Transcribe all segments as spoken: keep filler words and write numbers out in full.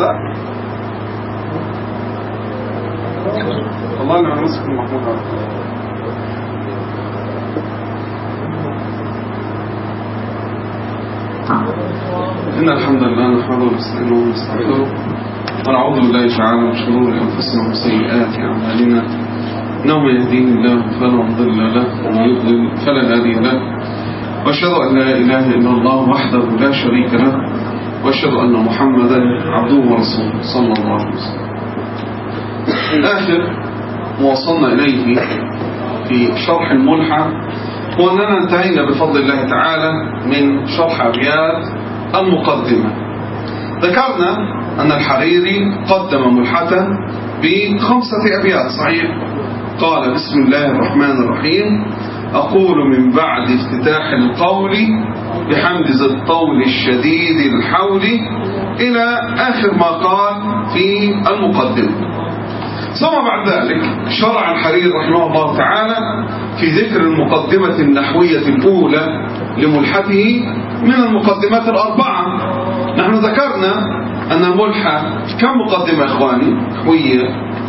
هذا والله أنا مسك المحمود هذا. إن الحمد لله نحمده ونستعينه ونستغفره ونعوذ بالله تعالى من شرور أنفسنا وسيئات أعمالنا، إنه من يهديه الله فلا مضل له ومن يضلل فلا هادي له، وأشهد أن لا إله إلا الله وحده لا شريك له، وأشهد أن محمدا عبده ورسوله صلى الله عليه وسلم. آخر وصلنا إليه في شرح الملحة هو أننا انتهينا بفضل الله تعالى من شرح أبيات المقدمة. ذكرنا أن الحريري قدم ملحة بخمسة أبيات صحيح. قال: بسم الله الرحمن الرحيم، أقول من بعد افتتاح القول بحمد ذي الطول الشديد الحول، إلى آخر ما قال في المقدمة. ثم بعد ذلك شرع الحريري رحمه الله تعالى في ذكر المقدمة النحوية الأولى لملحته من المقدمات الأربعة. نحن ذكرنا أن الملحة كم مقدمة إخواني نحوية؟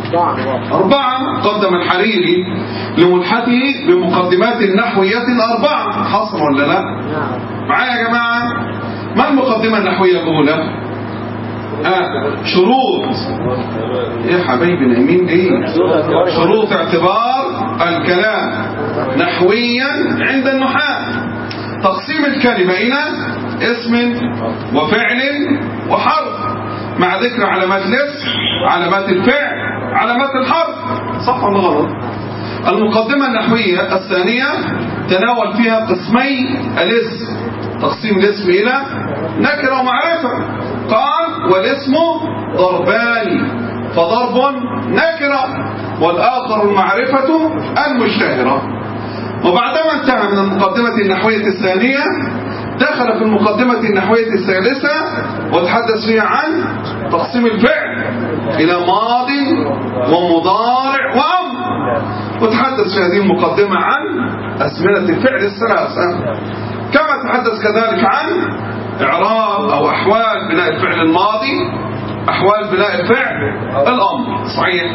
أربعة. قدم الحريري لملحته بمقدمات نحوية أربعة. حصل ولا لا؟ معايا يا جماعة؟ ما المقدمة النحوية الأولى؟ آه. شروط يا حبايبي نايمين ليه؟ شروط اعتبار الكلام نحويا عند النحاة. تقسيم الكلمة إلى اسم وفعل وحرف، مع ذكر علامات الاسم، علامات الفعل، علامات الحرف. صح ولا غلط؟ المقدمة النحوية الثانية تناول فيها قسمي الاسم، تقسيم الاسم إلى نكرة ومعرفة. قال: والاسم ضربان، فضرب نكرة والآخر المعرفة المشتهرة. وبعدما انتهى من المقدمة النحوية الثانية دخل في المقدمة النحوية الثالثة وتحدث فيها عن تقسيم الفعل إلى ماض ومضارع وأمر، وتحدث في هذه المقدمة عن أزمنة الفعل الثلاثة، كما تحدث كذلك عن إعراب أو أحوال بناء الفعل الماضي، أحوال بناء الفعل الأمر. صحيح.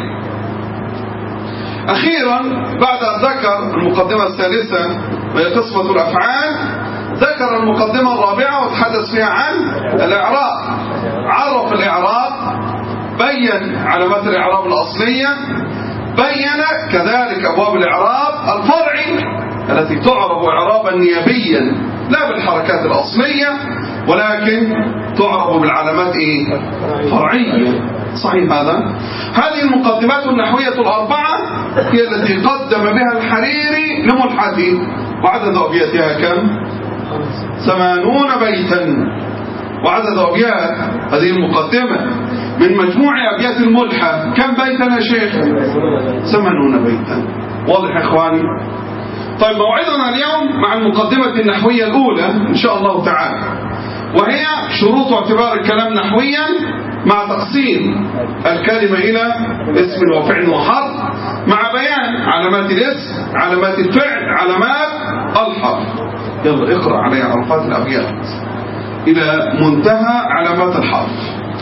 أخيرا بعد أن ذكر المقدمة الثالثة وهي قسمة الأفعال، ذكر المقدمة الرابعة وتحدث فيها عن الإعراب. عرف الإعراب، بين علامات الإعراب الأصلية، بين كذلك أبواب الإعراب الفرعي التي تعرب إعرابا نيابيا لا بالحركات الأصلية، ولكن تعرب بالعلامات إيه؟ فرعية. صحيح هذا؟ هذه المقدمات النحوية الأربعة هي التي قدم بها الحريري لملحته، وعدد أبياتها كم؟ ثمانون بيتا. وعدد أبيات هذه المقدمة من مجموع أبيات الملحة كم بيتا يا شيخ؟ ثمانون بيتا. واضح يا إخواني؟ طيب موعدنا اليوم مع المقدمة النحوية الأولى إن شاء الله تعالى، وهي شروط واعتبار الكلام نحويا مع تقسيم الكلمة إلى اسم وفعل وحرف، مع بيان علامات الاسم، علامات الفعل، علامات الحرف. يلا اقرأ علي عرفات الأبيات إلى منتهى علامات الحرف.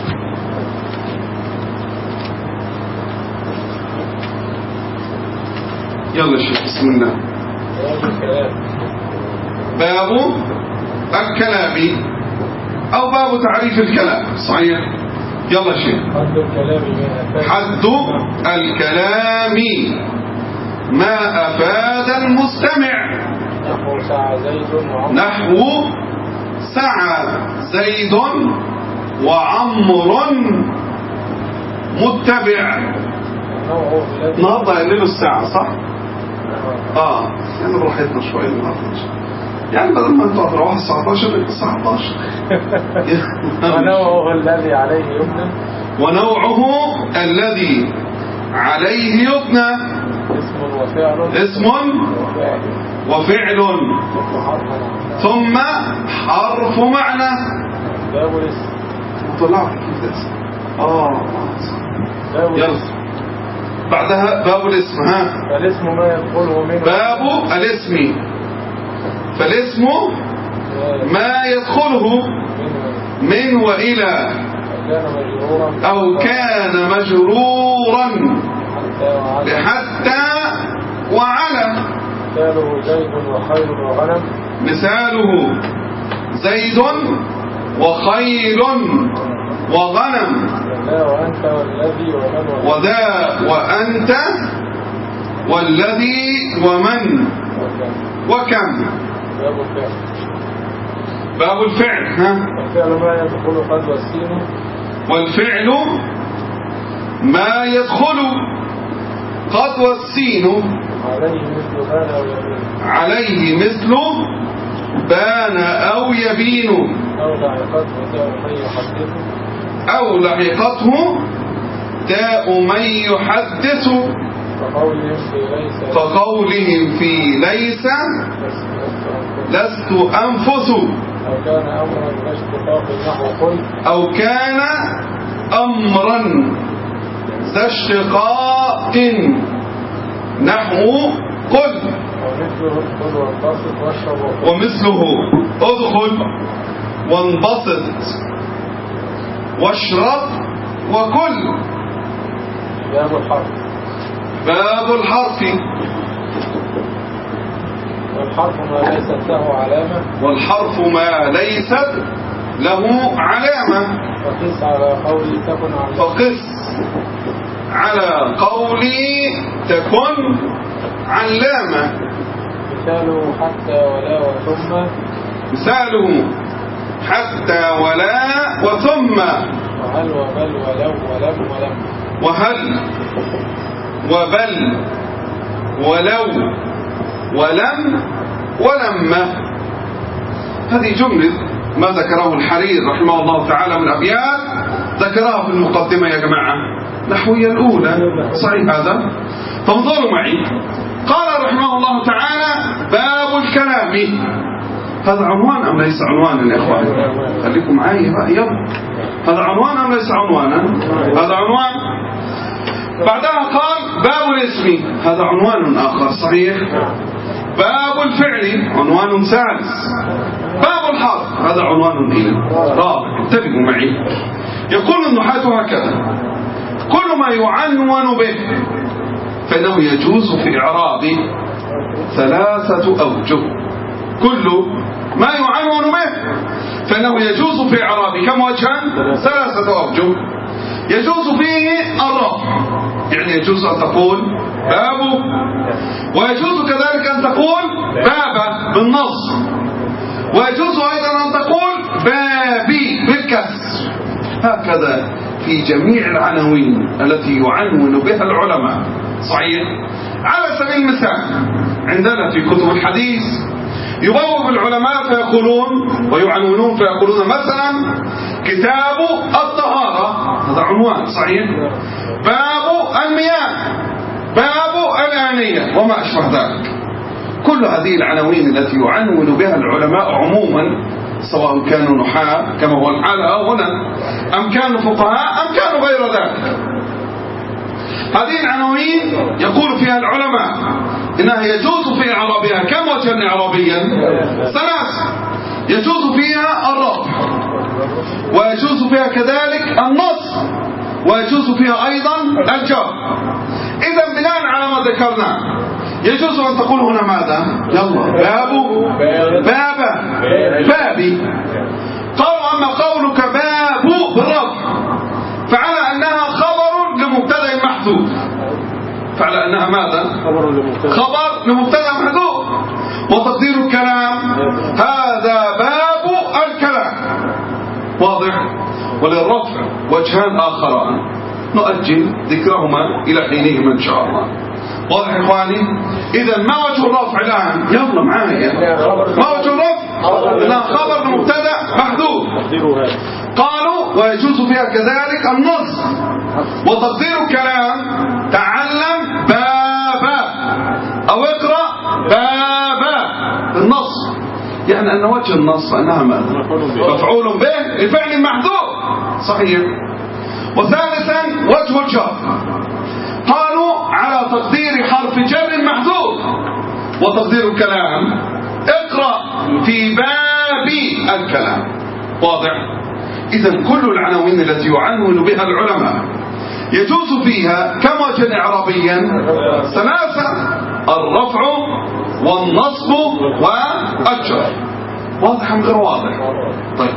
يلا شيخ بسم الله. باب الكلام أو باب تعريف الكلام. صحيح. يلا شيخ. حد الكلام ما أفاد المستمع. نحو سعى زيد وعمر متبع. النهارده يقللوا الساعة صح؟ اه يعني براحتنا شوية النهارده، يعني بدل ما انتوا هتروحوا الساعة اثناشر يبقى الساعة اثنا عشر. ونوعه الذي عليه يبنى. ونوعه الذي عليه يبنى اسم وفعل. اسم وفعل ثم حرف معنى. باب الاسم. طلعوا كيف ده اسم. اه باب يلا بعدها باب الاسم. ها فالاسم ما يدخله منه. باب الاسم فالاسم ما يدخله من وإلى كان مجرورا أو كان مجرورا بحتى وعلى. مثاله زيد وخيل وغنم. مثاله زيد وخيل وغنم. وذا وأنت والذي ومن وذا وأنت والذي ومن وكم. باب الفعل. باب الفعل. ها؟ الفعل ما يدخل قد والسين. والفعل ما يدخل قد والسين عليه مثل بان أو يبين. أو لحقته تاء من يحدث. كقولهم في ليس لست أنفس. أو كان أمرا ذا اشتقاق نحو قل. ومثله ادخل وانبسط واشرب وكل. باب الحرف. باب الحرف. والحرف ما ليست له علامة. والحرف ما ليست له علامة. فقس على قولي تكن علامة. فقس على قولي تكن علامة. مثاله حتى ولا وثم. مثاله حتى ولا وثم. وهل وبل ولو ولم ولم. وهل وبل ولو ولم ولما. هذه جملة ما ذكره الحرير رحمه الله تعالى من أبيات ذكرها في المقدمة يا جماعة نحوية الأولى. صحيح هذا؟ فانظروا معي. قال رحمه الله تعالى باب الكلام. هذا عنوان أم ليس عنوانا يا إخواني؟ خليكم معي بقى يلا. هذا عنوان أم ليس عنوانا؟ هذا عنوان. بعدها قال باب الاسم. هذا عنوان آخر. صحيح. باب الفعل عنوان ثالث. باب الحرف هذا عنوان رابع. انتبهوا معي. يقول النحاة هكذا: كل ما يعنون به فإنه يجوز في إعرابه ثلاثة أوجه. كل ما يعنون به فإنه يجوز في إعرابه كم وجها؟ ثلاثة أوجه. يجوز فيه الرفع، يعني يجوز أن تقول باب، ويجوز كذلك أن تقول باب بالنص، ويجوز أيضا أن تقول بابي بالكسر. هكذا في جميع العناوين التي يعنون بها العلماء. صحيح. على سبيل المثال عندنا في كتب الحديث يبوب العلماء فيقولون ويعنونون فيقولون مثلا كتاب الطهارة، هذا عنوان. صحيح. باب المياه، باب الآنية وما أشبه ذلك. كل هذه العناوين التي يعنون بها العلماء عموما، سواء كانوا نحاة كما هو الحال هنا أم كانوا فقهاء أم كانوا غير ذلك، هذه العناوين يقول فيها العلماء إنها يجوز في إعرابها كم وجها إعرابيا؟ ثلاث. يجوز فيها الرفع، ويجوز فيها كذلك النصب، ويجوز فيها أيضا الجر. إذا بناء على ما ذكرنا يجوز أن تقول هنا ماذا؟ يلا باب باب بابي. قالوا أما قولك باب بالرفع فعلى أنها خبر لمبتدأ محذوف، فعلى أنها ماذا؟ خبر لمبتدأ محذوف. وتقدير الكلام هذا باب الكلام. واضح؟ وللرفع وجهان آخران نؤجل ذكرهما إلى حينهما إن شاء الله. واضح يا إخواني؟ إذا ما وجه الرفع الآن؟ يلا معايا. ما وجه الرفع؟ إنها خبر لمبتدأ محذوف. قالوا ويجوز فيها كذلك النص. وتقدير الكلام تعلم بابا أو اقرأ بابا النص، يعني أن وجه النص أنها ماذا؟ مفعول به لفعل محذوف. صحيح. وثالثا وجه الجر، قالوا على تقدير حرف جر محذوف. وتقدير الكلام اقرأ في باب الكلام. واضح؟ إذا كل العناوين التي يعنون بها العلماء يجوز فيها كما وجه إعرابيا ثلاثة: الرفع والنصب والجر. واضح أم غير واضح؟ طيب،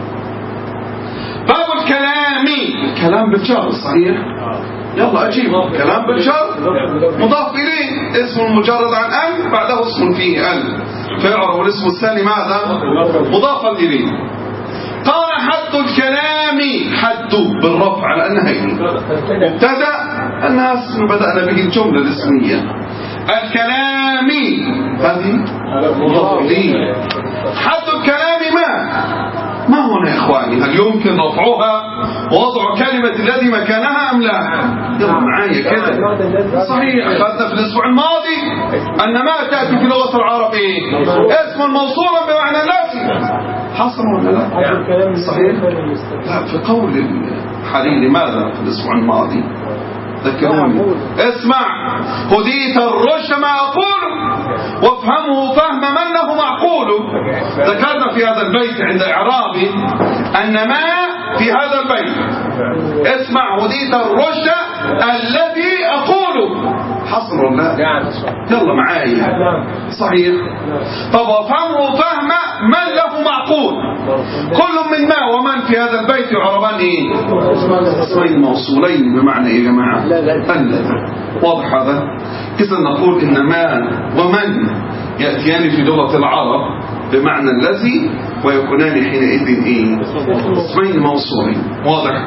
باب الكلام. الكلام بالجر صحيح؟ يلا أجيب. كلام بالجر مضاف إليه اسم مجرد عن أن بعده اسم فيه أن، فيعرف الاسم الثاني ماذا؟ مضافا إليه. قال حد الكلام، حد بالرفع على أنها مبتدأ، أنها اسم بدأنا به الجملة الاسمية. الكلام هذه مضاف إليه. حد الكلام ما ما هنا يا إخواني؟ هل يمكن رفعها ووضع كلمة الذي مكانها أم لا؟ يلا معايا كده. صحيح، أخذنا في الأسبوع الماضي أن ما تأتي في لغة العرب إيه؟ اسم موصولا بمعنى الذي. حصل ولا لا؟ صحيح. لا، في قول الحليل ماذا في الأسبوع الماضي؟ ذكروني. اسمع، هديت الرشد ما أقول وافهمه فهم من له معقول. ذكرنا في هذا البيت عند إعرابي أن ما في هذا البيت اسمع هديت الرشد الذي أقول. حصل ولا لا؟ يلا معايا. صحيح. طب وافهمه فهم من له معقول. كل من ما ومن في هذا البيت يعربان ايه؟ اسمين موصولين بمعنى ايه يا جماعه؟ الذي. واضح هذا؟ اذا نقول ان ما ومن ياتيان في لغه العرب بمعنى الذي ويكونان حينئذ ايه؟ اسمين موصولين. واضح؟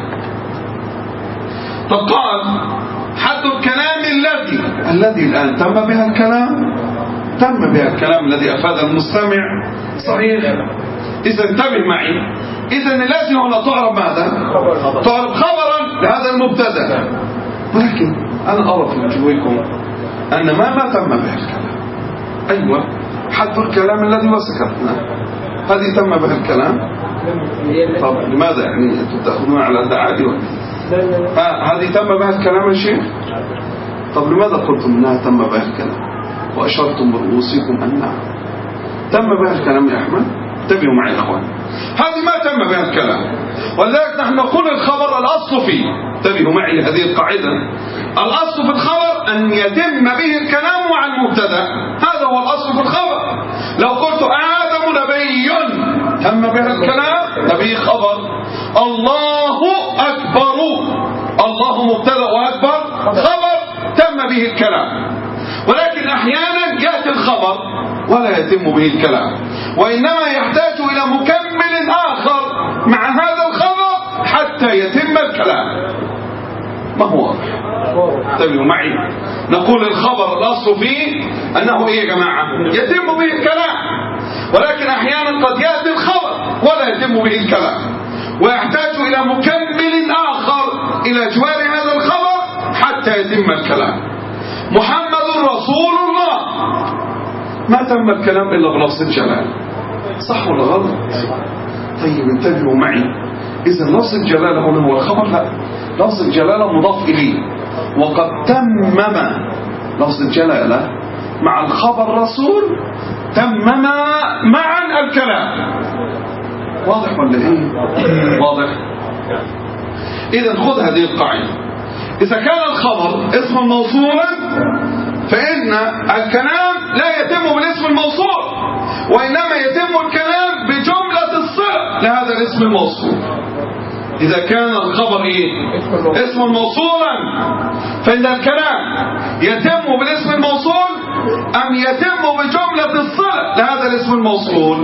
طب قال حد الكلام الذي. الذي الآن تم بها الكلام، تم بها الكلام الذي أفاد المستمع. صحيح. إذا انتبه معي، إذا الذي هنا تعرب ماذا؟ تعرب خبرا لهذا المبتدأ. ولكن أنا أرى في وجوهكم أن ما ما تم بها الكلام. أيوة، حد الكلام الذي وسكتنا هذه تم بها الكلام. طب لماذا يعني أنتم تأخذون على الدعاء ولا هذه تم بها الكلام يا شيخ؟ طب لماذا قلتم انها تم بها الكلام واشرتم برؤوسكم ان نعم تم بها الكلام يا احمد؟ انتبهوا معي يا اخوان، هذه ما تم بها الكلام، ولذلك نحن نقول الخبر الاصل فيه. انتبهوا معي هذه القاعده، الاصل في الخبر ان يتم به الكلام مع المبتدا، هذا هو الاصل في الخبر. لو قلت ادم نبي تم بها الكلام، نبي خبر. الله اكبر، الله مبتدا واكبر خبر تم به الكلام. ولكن احيانا ياتي الخبر ولا يتم به الكلام، وانما يحتاج الى مكمل اخر مع هذا الخبر حتى يتم الكلام. ما هو واضح؟ انتبهوا معي، نقول الخبر الاصل فيه انه ايه يا جماعه؟ يتم به الكلام، ولكن احيانا قد ياتي الخبر ولا يتم به الكلام، ويحتاج الى مكمل اخر الى جوار هذا الخبر حتى يتم الكلام. محمد رسول الله ما تم الكلام الا بلفظ الجلاله، صح ولا غلط؟ طيب انتبهوا معي، اذا لفظ الجلاله هنا هو الخبر؟ لا، لفظ الجلاله مضاف اليه، وقد تمم لفظ الجلاله مع الخبر رسول، تمم معا الكلام. واضح ولا ايه؟ واضح. اذا خذ هذه القاعده، اذا كان الخبر اسما موصولا فان الكلام لا يتم بالاسم الموصول، وانما يتم الكلام بجمله الصله لهذا الاسم الموصول. اذا كان الخبر ايه؟ اسما موصولا فان الكلام يتم بالاسم الموصول ام يتم بجمله الصله لهذا الاسم الموصول؟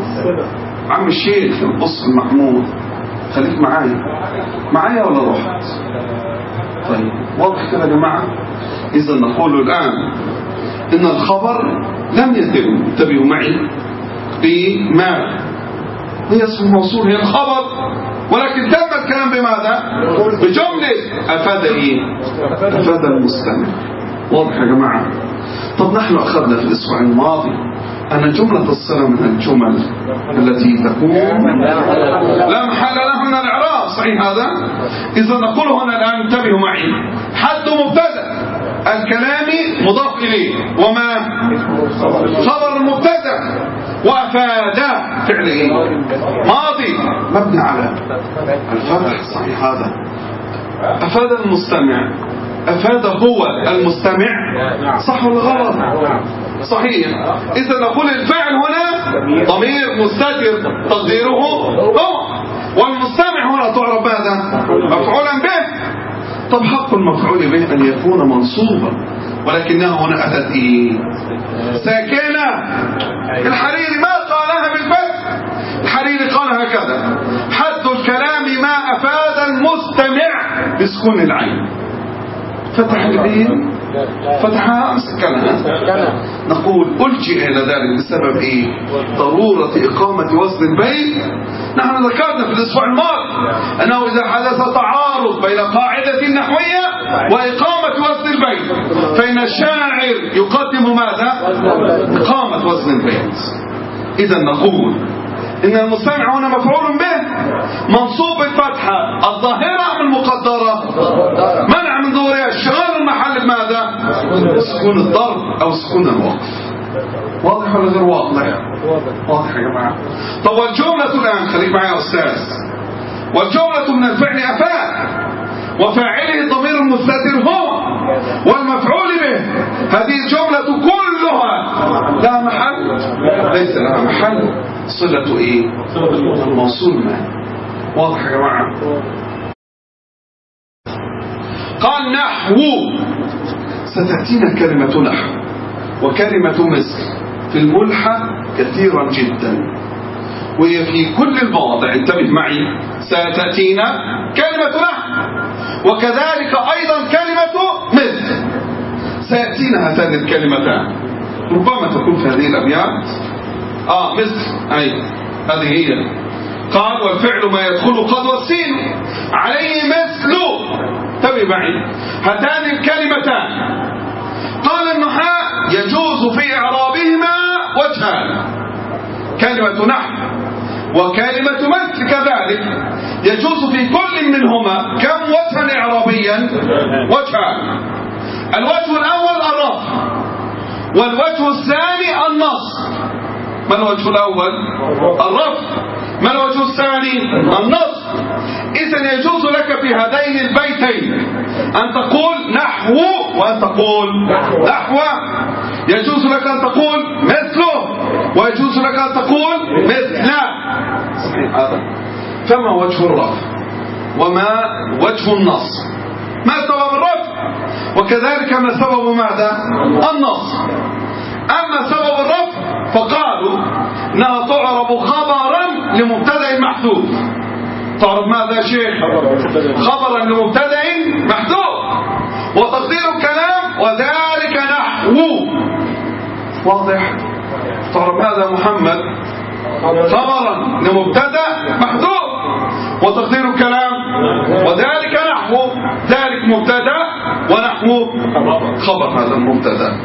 عم الشيخ القص المحمود، خليك معايا معايا ولا رحت؟ طيب واضح كده يا جماعه. اذا نقول الان ان الخبر لم يتم، انتبهوا معي، بما هي اسم الموصول، هي الخبر، ولكن تم الكلام بماذا؟ بجمله افاد ايه؟ افاد المستمع. واضح يا جماعه. طب نحن اخذنا في الاسبوع الماضي أن جملة الصلة من الجمل التي تكون لا محل لها من الإعراب، صحيح هذا؟ إذا نقول هنا الآن انتبهوا معي، حد مبتدأ الكلام مضاف إليه، وما خبر المبتدأ، وأفاد فعل إيه؟ ماضي مبني على الفتح. صحيح هذا. أفاد المستمع، أفاد هو المستمع، صح ولا غلط؟ صحيح. إذا نقول الفعل هنا ضمير مستتر تقديره هو، والمستمع هنا تعرف ماذا؟ مفعولا به. طب حق المفعول به أن يكون منصوبا، ولكنها هنا أتت إيه؟ ساكنة. الحريري ما قالها بالفتح، الحريري قال هكذا: حد الكلام ما أفاد المستمع بسكون العين. فتح العين، فتحها أم سكنها؟ نقول ألجئ إلى ذلك بسبب إيه؟ ضرورة إقامة وزن البيت. نحن ذكرنا في الأسبوع الماضي أنه إذا حدث تعارض بين قاعدة نحوية وإقامة وزن البيت فإن الشاعر يقدم ماذا؟ إقامة وزن البيت. إذا نقول إن المستمع هنا مفعول به منصوب بالفتحة الظاهرة أم المقدرة؟ منع من ظهورها، اشتغال المحل بماذا؟ سكون الضرب أو سكون الوقف. واضح ولا غير واضح؟ واضح يا جماعة. طب والجملة الآن، خليك معي يا أستاذ. والجملة من الفعل أفاد، وفاعله الضمير المستتر هو، والمفعول به. هذه الجملة كلها لها محل؟ ليس لها محل. صلة ايه؟ الموصول ما. واضح يا جماعة؟ قال نحو، ستأتينا كلمة نحو وكلمة مثل في الملحة كثيرا جدا، وهي في كل المواضع. انتبه معي، ستأتينا كلمة نحو وكذلك أيضا كلمة مثل. سيأتينا هاتان الكلمتان، ربما تكون في هذه الأبيات. آه مثل، أي هذه هي. قال والفعل ما يدخل قد والسين عليه مثل. تبي معي هاتان الكلمتان. قال النحاة يجوز في إعرابهما وجهان، كلمة نحو وكلمة مثل كذلك يجوز في كل منهما كم وجها إعرابيا؟ وجهان. الوجه الأول الرفع، والوجه الثاني النصب. ما الوجه الأول؟ الرفع. ما الوجه الثاني؟ النصب. إذن يجوز لك في هذين البيتين أن تقول نحو وأن تقول نحو. يجوز لك أن تقول مثله، ويجوز لك أن تقول مثل. صحيح هذا. فما وجه الرفع وما وجه النصب؟ ما سبب الرفع وكذلك ما سبب ماذا؟ النصب. أما سبب الرفع فقالوا إنها تعرب خبرا لمبتدأ محذوف. تعرب ماذا يا شيخ؟ خبرا لمبتدأ محذوف، وتقدير الكلام وذلك نحو. واضح؟ تعرب ماذا محمد؟ خبرا لمبتدأ محذوف، وتقدير الكلام وذلك نحو. ذلك مبتدأ ونحو خبر هذا المبتدأ.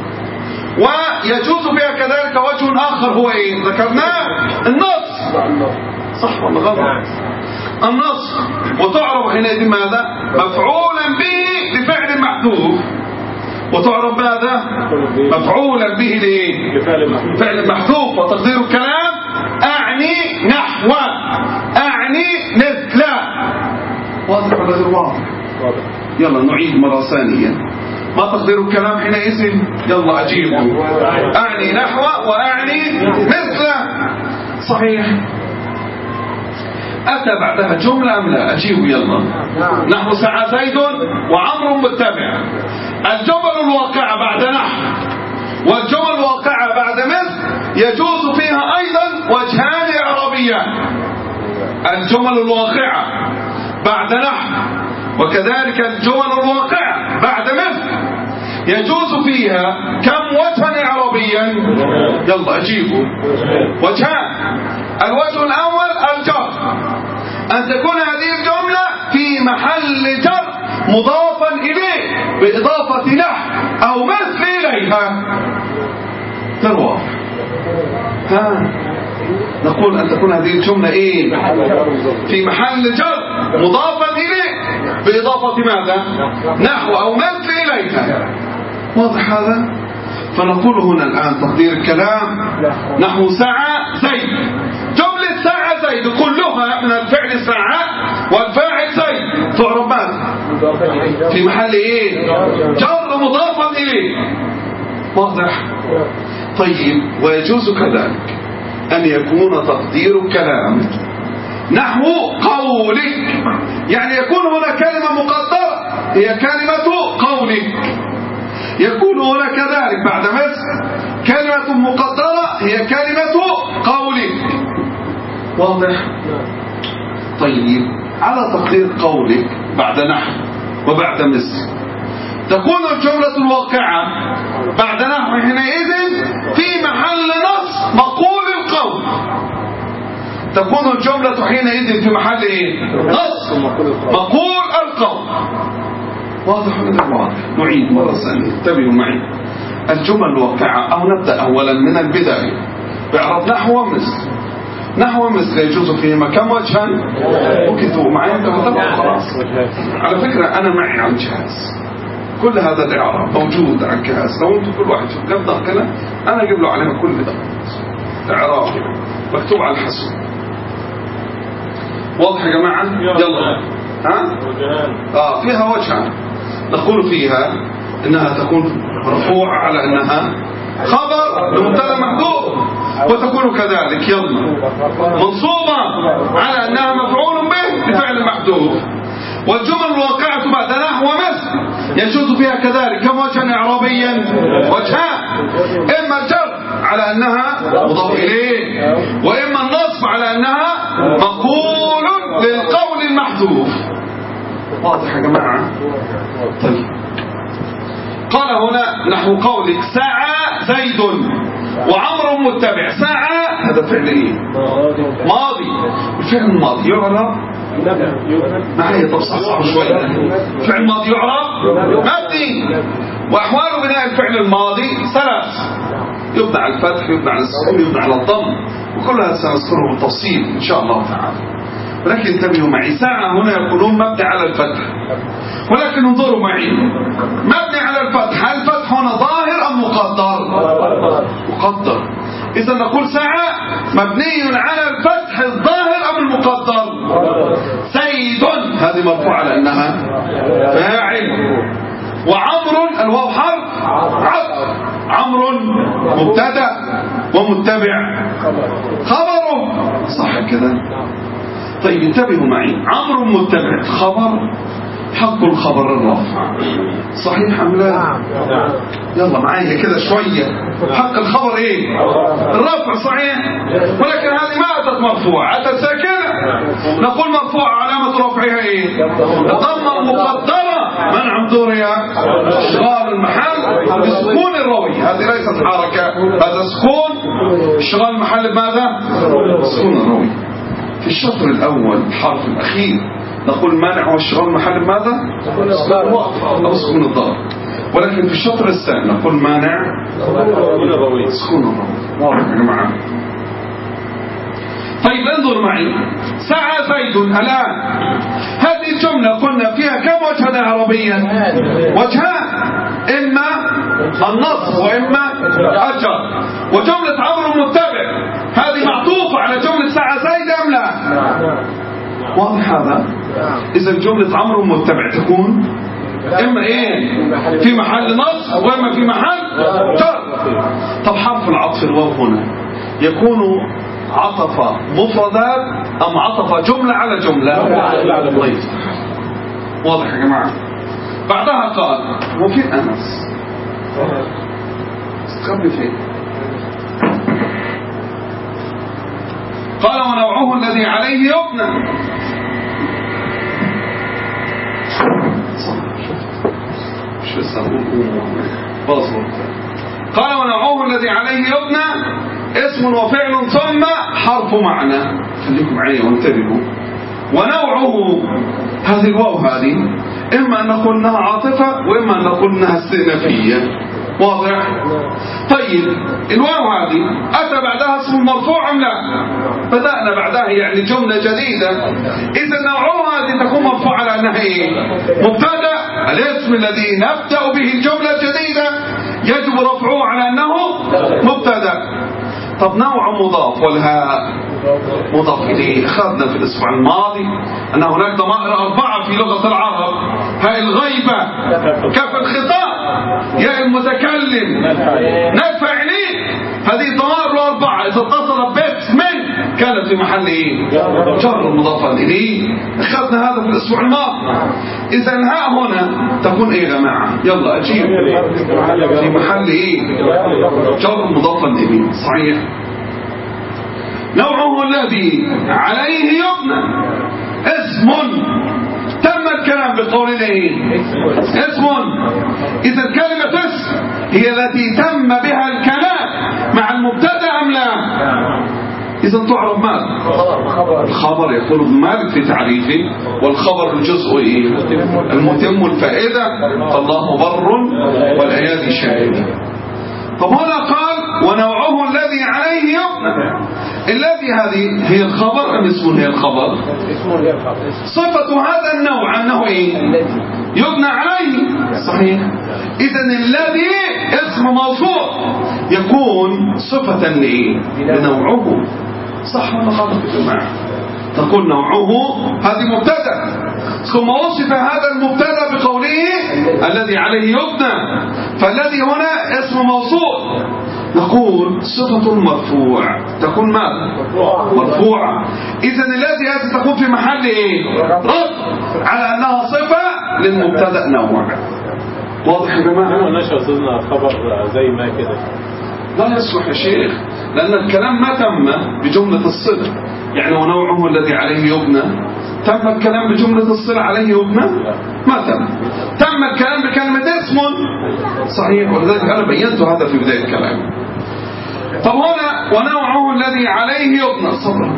ويجوز فيها كذلك وجه آخر هو إيه؟ ذكرناه النص. صح ولا غلط؟ النص. وتعرب حينئذ ماذا؟ مفعولا به لفعل محذوف، وتعرب ماذا؟ مفعولا به لإيه؟ فعل محذوف. وتقدير الكلام أعني نحو، أعني مثل. واضح ولا غير واضح؟ يلا نعيد مرة ثانية. ما تقدير الكلام حينئذ؟ يلا أجيبه. أعني نحو وأعني مثل. صحيح. أتى بعدها جملة أم لا؟ أجيبه يلا. نحو سعى زيد وعمر متبع. الجمل الواقعة بعد نحو والجمل الواقعة بعد مثل يجوز فيها أيضا وجهان إعرابيان. الجمل الواقعة بعد نحو وكذلك الجمل الواقعة بعد مثل يجوز فيها كم وجها إعرابيا؟ يلا أجيبوا. وجهان. الوجه الأول الجر، أن تكون هذه الجملة في محل جر مضافا إليه بإضافة نحو أو مثل إليها. تروى ها نقول أن تكون هذه الجملة إيه؟ في محل جر مضافا إليه بإضافة ماذا؟ نحو أو مثل إليها. واضح هذا؟ فنقول هنا الآن تقدير الكلام نحو سعى زيد. جملة سعى زيد كلها من الفعل سعى والفاعل زيد تعرب ماذا؟ في محل ايه؟ جر مضافا اليه. واضح؟ طيب ويجوز كذلك أن يكون تقدير الكلام نحو قولك، يعني يكون هنا كلمة مقدرة هي كلمة قولك، يكون هنا كذلك بعد مثل كلمة مقدرة هي كلمة قولك. واضح؟ طيب على تقدير قولك بعد نحو وبعد مثل تكون الجملة الواقعة بعد نحو حينئذ في محل نص مقول القول، تكون الجملة حينئذ في محل ايه؟ نص مقول القول. واضح ولا واضح؟ نعيد مرة ثانية، انتبهوا معي. الجمل الواقعة أو نبدأ أولا من البداية بعرض نحو ومثل. نحو ومثل يجوز فيهما كم وجها؟ ممكن تبقوا معي انت متابعوا خلاص. على فكرة أنا معي عن جهاز كل هذا الإعراب موجود عن جهاز، لو انتم كل واحد شوف قبضة كلام أنا أجيب له عليها كل ده إعراب مكتوب على الحاسوب. واضح يا جماعة؟ يلا ها؟ آه فيها وجهان نقول فيها إنها تكون مرفوعة على إنها خبر لمبتدا محذوف، وتكون كذلك يلا منصوبة على أنها مفعول به بفعل محذوف. والجمل الواقعة بعد نحو ومثل يجوز فيها كذلك كم وجها إعرابيا؟ وجهان، إما الجر على أنها مضاف إليه، وإما النصب على أنها مقول للقول المحذوف. واضح يا جماعة؟ طيب قال هنا نحو قولك سعى زيد وعمر متبع. سعى هذا فعل ايه؟ ماضي. الفعل الماضي يعرب معايا تفصيل شوية. فعل ماضي يعرب مبني، وأحوال بناء الفعل الماضي ثلاث: يبنى على الفتح، يبنى على السكون، يبنى على الضم، وكلها سنذكره بالتفصيل إن شاء الله تعالى. ولكن انتبهوا معي، ساعة هنا يقولون مبني على الفتح، ولكن انظروا معي مبني على الفتح، هل الفتح هنا ظاهر أم مقدر؟ مقدر. إذا نقول ساعة مبني على الفتح الظاهر أم المقدر؟ زيد هذه مرفوعة على أنها فاعل، وعمر الواو حرف عطف، عمرو مبتدا ومتبع خبره، صح كده؟ طيب انتبهوا معي، عمرو متبع خبر، حق الخبر الرفع، صحيح أم لا؟ يلا معايا كده شوية، حق الخبر ايه؟ الرفع صحيح، ولكن هذه ما أتت مرفوعة، أتت ساكنة. نقول مرفوعة علامة رفعها ايه؟ الضمة المقدرة منع من ظهورها اشغال المحل بسكون الروي، هذه ليست حركة، هذا سكون. اشغال المحل بماذا؟ سكون الروي. في الشطر الأول الحرف الأخير نقول مانع واشغال المحل بماذا؟ سكون الوقف أو سكون الضرب. ولكن في الشطر الثاني نقول مانع سكون الروي. واضح يا جماعة؟ طيب انظر معي، سعى زيد الآن، هذه الجملة قلنا فيها كم وجها عربيا؟ وجهان، إما النصب وإما الجر. وجملة عمرو متبع هذه معطوفة على جملة سعى زيد أم لا؟ واضح هذا؟ إذا جملة عمرو متبع تكون إما إيه؟ في محل نصب وإما في محل جر. طب حرف العطف الواو هنا يكون عطف مفردات أم عطف جملة على جملة؟ طيب واضح يا جماعة؟ بعدها قال وفي أنس قبل فين؟ قال ونوعه الذي عليه يبنى. مش لسه بصر. قال ونوعه الذي عليه يبنى اسم وفعل ثم حرف معنى. خليكم معي وانتبهوا. ونوعه هذه الواو هذه إما أن نقول أنها عاطفة وإما أن نقول أنها استئنافية. واضح؟ طيب الواو هذه أتى بعدها اسم مرفوع أم لا؟ بدأنا بعدها يعني جملة جديدة. إذا نوعها هذه تكون مرفوعة على أنها إيه؟ مبتدأ الاسم الذي نبدأ به الجملة الجديدة يجب رفعه على أنه مبتدأ. طب نوع مضاف والهاء مضاف إليه. أخذنا في الأسبوع الماضي أن هناك ضمائر أربعة في لغة العرب: هاء الغيبة، كاف الخطاب، ياء المتكلم، نفع عينيه. هذه ضمائر الأربعة إذا اتصلت باسم كانت في محل إيه؟ جر مضافا إليه. أخذنا هذا في الأسبوع الماضي. إذا الهاء هنا تكون إيه يا جماعة؟ يلا أجيب في محل إيه؟ جر مضافا إليه. صحيح. نوعه الذي عليه يبنى اسم تم الكلام بقولنا إيه؟ اسم. إذا كلمة اسم هي التي تم بها الكلام مع المبتدأ أم لا؟ إذا تعرف ماذا؟ الخبر. يقول ابن مالك في تعريفه: والخبر الجزء إيه؟ المتم الفائدة، فالله بر والأيادي شاهد. طب هنا قال: ونوعه الذي عليه يبنى. الذي هذه هي الخبر أم اسم هي الخبر؟ صفة هذا النوع أنه إيه؟ يبنى عليه. صحيح. إذن الذي اسم موصول يكون صفة لإيه؟ لنوعه. صح ولا غلط يا جماعة؟ تقول نوعه هذه مبتدأ، ثم وصف هذا المبتدأ بقوله الذي عليه يبنى، فالذي هنا اسم موصول نقول صفة مرفوع تكون ماذا؟ مرفوعة. إذن الذي هذه تكون في محل إيه؟ رفع على أنها صفة للمبتدأ نوع. واضح يا جماعة؟ نشأ صدنا خبر زي ما كده لا يصلح يا شيخ، لأن الكلام ما تم بجملة الصلة. يعني ونوعه الذي عليه يبنى، تم الكلام بجملة الصلة عليه يبنى؟ ما تم. تم الكلام بكلمة اسم. صحيح. ولذلك أنا بينت هذا في بداية الكلام. طب هنا ونوعه الذي عليه يبنى. صبرا.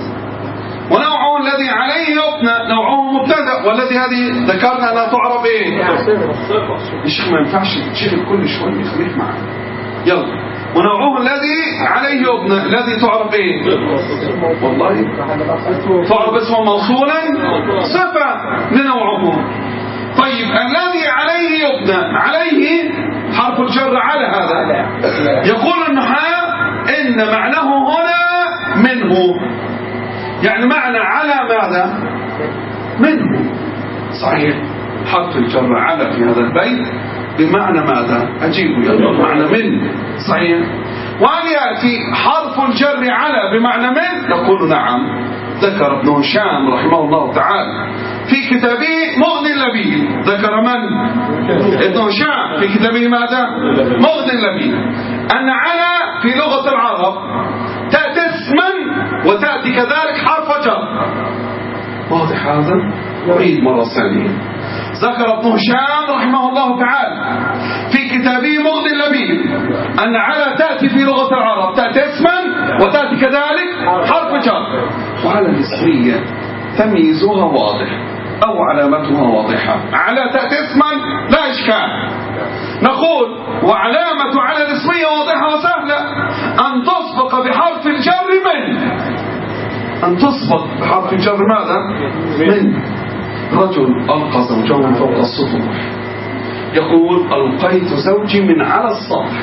ونوعه الذي عليه يبنى نوعه مبتدأ، والذي هذه ذكرنا أنها تعرب إيه؟ الشيخ ما ينفعش تشيخ كل شوية، خليك معنا. يلا. ونوعه الذي عليه يبنى، الذي تعرب إيه؟ والله تعرب اسما موصولا صفة لنوعه. طيب الذي عليه يبنى، عليه حرف الجر على هذا. يقول النحاة إن معناه هنا منه، يعني معنى على ماذا؟ منه. صحيح. حرف الجر على في هذا البيت بمعنى ماذا؟ أجيبوا يلا. معنى من. صحيح. وهل يأتي حرف الجر على بمعنى من؟ نقول نعم. ذكر ابن هشام رحمه الله تعالى في كتابه مغني اللبيب. ذكر من؟ ابن هشام في كتابه ماذا؟ مغني اللبيب. أن على في لغة العرب تأتي اسما وتأتي كذلك حرف جر. واضح هذا؟ نعيد مرة ثانية. ذكر ابن هشام رحمه الله تعالى في كتابه مغني اللبيب أن على تأتي في لغة العرب تأتي اسما وتأتي كذلك حرف جر. وعلى الاسمية تمييزها واضح أو علامتها واضحة. على تأتي اسما لا إشكال. نقول وعلامة على الاسمية واضحة وسهلة، أن تسبق بحرف الجر من. أن تسبق بحرف الجر ماذا؟ من. رجل ألقى زوجه من فوق السطوح، يقول ألقيت زوجي من على السطح.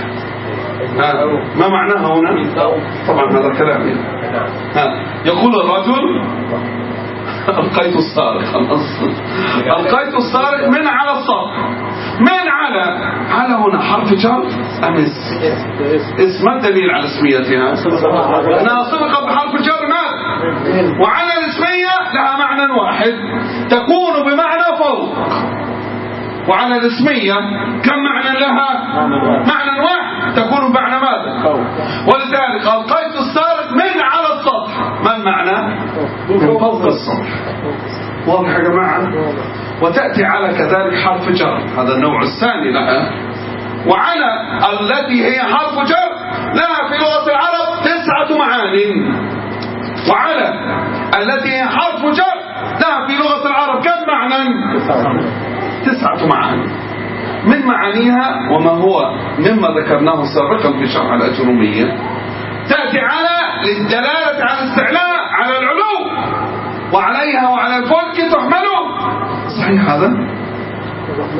ما معناها هنا؟ طبعا هذا كلام. يقول الرجل ألقيت السارق. ألقيت السارق من على السطح. من على. على هنا حرف جر أم اسم؟ اسم. الدليل على اسميتها أنها سبقت بحرف الجر ماذا؟ وعلى الاسمية لها معنى واحد تكون بمعنى فوق. وعلى الاسمية كم معنى لها؟ معنى واحد تكون بمعنى ماذا؟ ولذلك ألقيت السارق من على السطح. ما المعنى؟ من فوق السطح. واضح يا جماعة؟ وتأتي على كذلك حرف جر، هذا النوع الثاني لها. وعلى التي هي حرف جر لها في لغة العرب تسعة معاني. وعلى التي هي حرف جر لها في لغة العرب كم معنى؟ تسعة معاني. من معانيها وما هو مما ذكرناه سابقا في شرح الأجرومية، تأتي على للدلالة على الاستعلاء على العلو، وعليها وعلى الفلك تحمله. صحيح هذا؟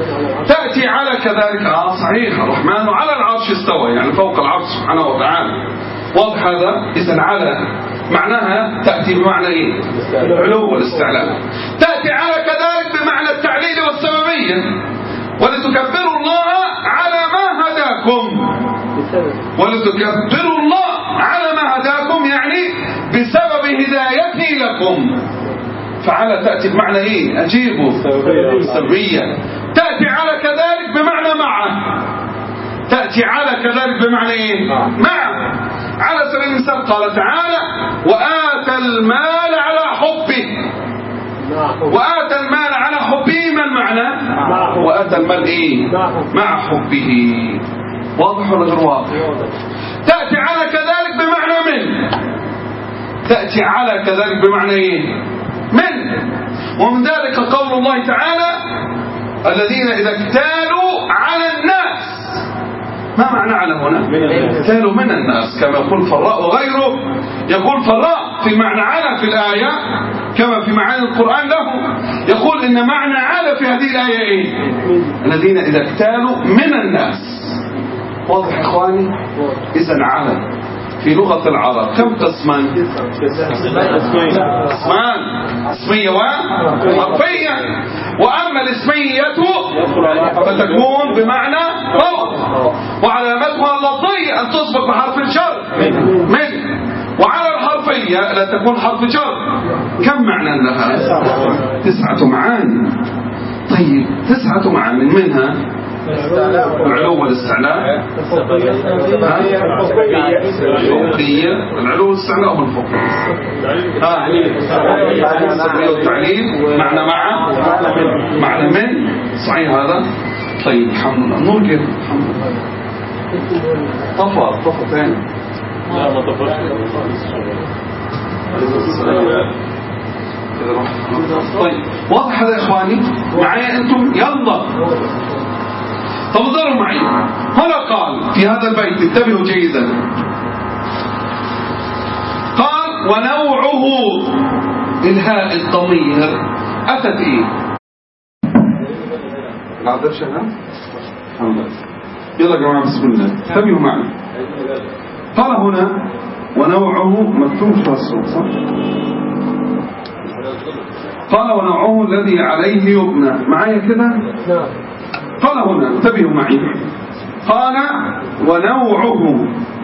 على كذلك. آه صحيح، الرحمن على العرش استوى، يعني فوق العرش سبحانه وتعالى. واضح هذا؟ إذن على معناها تأتي بمعنى إيه؟ العلو والاستعلاء. تأتي على كذلك بمعنى التعليل والسببية. ولتكبروا الله على ما هداكم، ولتكبروا الله على ما هداكم يعني بسبب هدايته لكم. فعلى تأتي بمعنى إيه؟ أجيبوا سببية. تأتي على كذلك بمعنى معه. تأتي على كذلك بمعنى إيه؟ معه. على سبيل المثال قال تعالى وآتى المال على حبه. وآتى المال على حبه، ما المعنى؟ وآتى المال إيه؟ مع حبه. واضح ولا غير واضح؟ تأتي على كذلك بمعنى من. تأتي على كذلك بمعنى إيه؟ من. ومن ذلك قول الله تعالى الذين إذا اكتالوا على الناس. ما معنى على هنا؟ اكتالوا من الناس، كما يقول فراء وغيره. يقول فراء في معنى على في الآية كما في معاني القرآن له، يقول إن معنى على في هذه الآية إيه؟ الذين إذا اكتالوا من الناس. واضح يا إخواني؟ إذن على في لغة العرب كم قسمان؟ قسمان، اسمية وحرفية. وأما الاسمية فتكون بمعنى فوق، وعلامتها اللفظية أن تسبق بحرف الجر من. وعلى الحرفية لا تكون حرف جر. كم معنى لها؟ تسعة معاني. طيب تسعة معاني منها العلو والاستعلاء، الفوقية، العلو والاستعلاء والفوقية، السببية والتعليل، معنى مع، معنى من. صحيح هذا؟ طيب الحمد لله. نور كيف؟ الحمد لله. طفى طفى ثاني. لا ما طفى. طيب واضح هذا يا إخواني؟ معايا أنتم؟ يلا طب انظروا معي. هنا قال في هذا البيت، انتبهوا جيدا، قال ونوعه الهاء الضمير أتت إيه؟ لا عدفش أنا؟ الحمد لله. يلا يا جماعة بسم الله انتبهوا معي. قال هنا ونوعه مكتوب في الصوت صح؟ قال ونوعه الذي عليه يبنى. معايا كده؟ قال هنا انتبهوا معي. قال ونوعه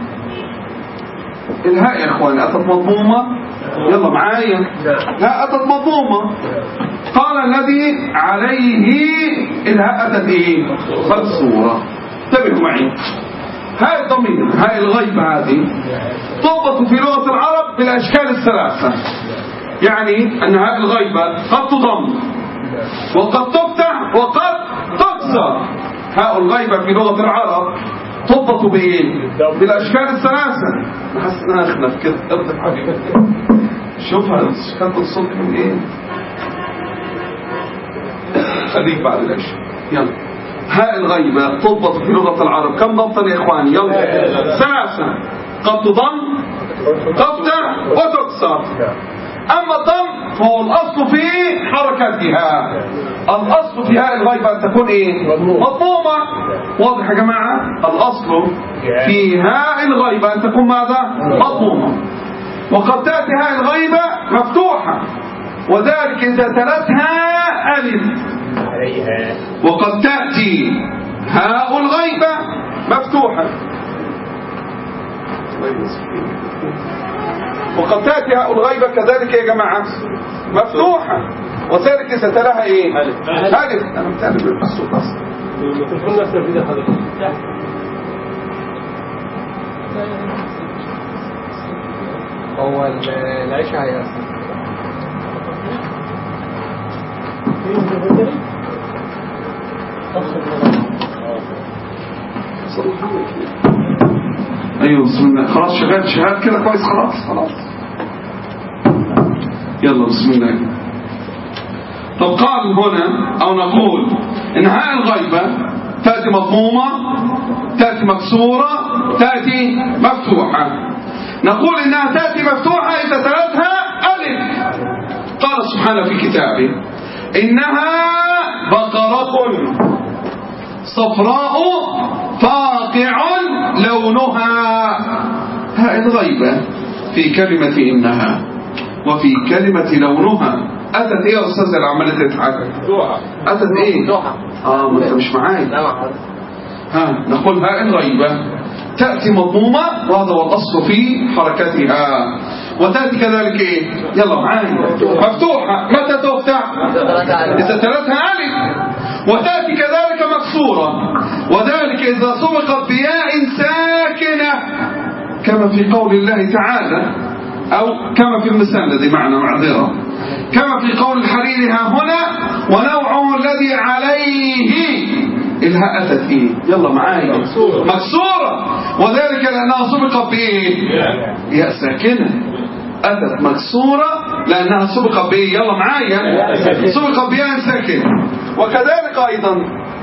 الهاء يا اخواني أتت مضمومة. يلا معايا. لا أتت مضمومة. قال الذي عليه الهاء أتت ايه؟ مكسورة. انتبهوا معي. هاء الضمير، هاء الغيبة هذه تضبط في لغة العرب بالأشكال الثلاثة. يعني أن هاء الغيبة قد تضم وقد تفتح وقد تكسر. هاء الغيبة في لغة العرب تضبط بإيه؟ بالأشكال الثلاثة. نحس أنها أخنف كده. أرضك حبيبي شوف هذا كانت الصوت من إيه؟ خليك بعد الأشياء. يلا هاء الغيبة تضبط في لغة العرب كم ضبطا يا إخواني؟ يلا ثلاثة. قد تضم، تفتح وتكسر. أما الضم فهو الأصل في حركتها. الأصل في هاء الغيبة أن تكون إيه؟ مضمومة. واضح يا جماعة؟ الأصل في هاء الغيبة أن تكون ماذا؟ مضمومة. وقد تأتي هاء الغيبة مفتوحة، وذلك إذا تلتها ألف. وقد تأتي هاء الغيبة مفتوحة، وقد تأتي هاء الغيبة كذلك يا جماعة مفتوحة، وذلك ستلها ايه؟ ألف. أنا متعلم بالصوت أصلا. هو العيش هي ايوه بسم الله. خلاص شغال شغال كده كويس. خلاص خلاص يلا بسم الله. طب قال هنا او نقول ان هاء الغيبة تأتي مضمومة، تأتي مكسورة، تأتي مفتوحة. نقول انها تأتي مفتوحة اذا تلتها ألف. قال سبحانه في كتابه إنها بقرة صفراء فاقع لونها. هاء الغيبة في كلمة إنها وفي كلمة لونها أتت إيه يا أستاذ اللي عمالة تضحك؟ أتت إيه؟ آه ما أنت مش معايا. ها نقول هاء الغيبة تأتي مضمومة وهذا هو الأصل في حركتها، وتأتي كذلك إيه؟ يلا معايا مفتوحة. متى تفتح؟ إذا تلتها ألف. وتأتي كذلك مكسورة، وذلك إذا سبقت بياء ساكنة كما في قول الله تعالى، أو كما في المثال الذي معنا معذرة، كما في قول الحرير ها هنا ونوعه الذي عليه الهاء أتت إيه؟ يلا معايا مكسورة. مكسورة، وذلك لأنها سبقت بإيه؟ ياء ساكنة. أتت مكسورة لأنها سبقت بإيه؟ يلا معايا سبقت بياء ساكنة. وكذلك أيضا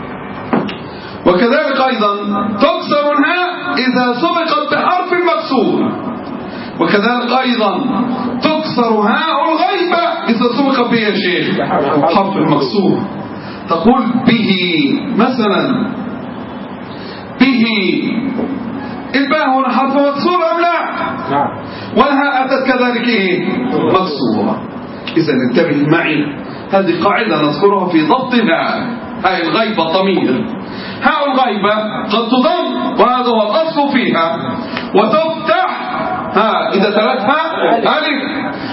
وكذلك أيضا تكسر الهاء إذا سبقت بحرف مكسور. وكذلك أيضا تكسر هاء الغيبة إذا سبقت به يا شيخ حرف المكسور. تقول به مثلا، به الباء هنا حرف مكسور أم لا؟ والهاء أتت كذلك إيه؟ مكسورة. إذا انتبه معي، هذه قاعدة نذكرها في ضبطها. هاء الغيبة ضمير، هاء الغيبة قد تضم وهذا هو الأصل فيها، وتفتح ها إذا تلتها ألف،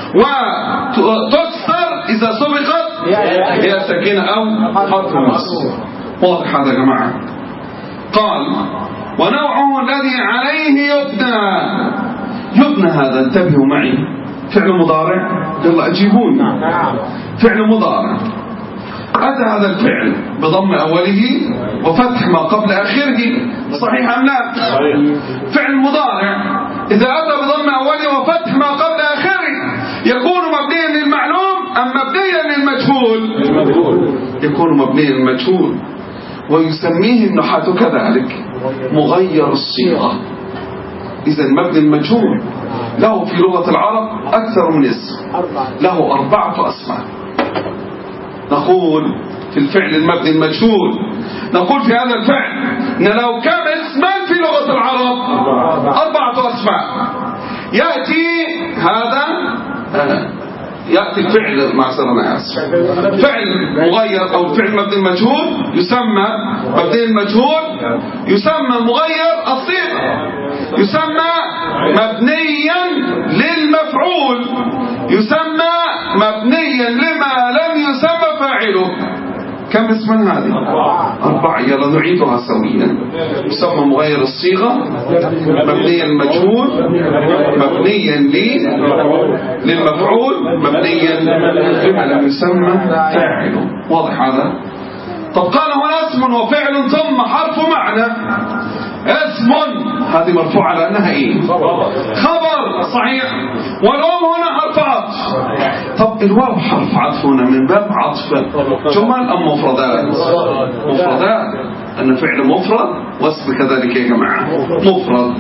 وتكسر إذا سبقت هي ساكنة أو حرف مكسور. واضح هذا يا جماعة؟ قال ونوعه الذي عليه يبنى. يبنى هذا انتبهوا معي فعل مضارع، يلا أجيبون. فعل مضارع أتى هذا الفعل بضم أوله وفتح ما قبل آخره، صحيح أم لا؟ فعل مضارع إذا أتى بضم أوله وفتح ما قبل آخره يكون مبنيا للمعلوم أم مبنيا للمجهول؟ يكون مبنيا للمجهول، ويسميه النحاة كذلك مغير الصيغة. إذا المبني المجهول له في لغة العرب أكثر من اسم، له أربعة أسماء. نقول في الفعل المبني المجهول، نقول في هذا الفعل إن له كم اسما في لغة العرب؟ أربعة أسماء. يأتي هذا آه. يأتي الفعل معذرة أنا آسف فعل مغير أو فعل مبني المجهول يسمى مبني المجهول، يسمى مغير الصيغة، يسمى مبنيا للمفعول، يسمى مبنيا لما لم يسمى فاعله. كم اسما هذه؟ أربعة. يلا نعيدها سويا. يسمى مغير الصيغة، مبنيا المجهول، مبنيا للمفعول، مبنيا لما لم يسمى فاعله. واضح هذا؟ طب قال هنا اسم وفعل ثم حرف معنى. اسم هذه مرفوعة لأنها ايه؟ خبر، صحيح. والواو هنا حرف عطف. طب الواو حرف عطف هنا من باب عطف جمل أم مفردات؟ مفردات، أن فعل مفرد واسم كذلك يا جماعة مفرد.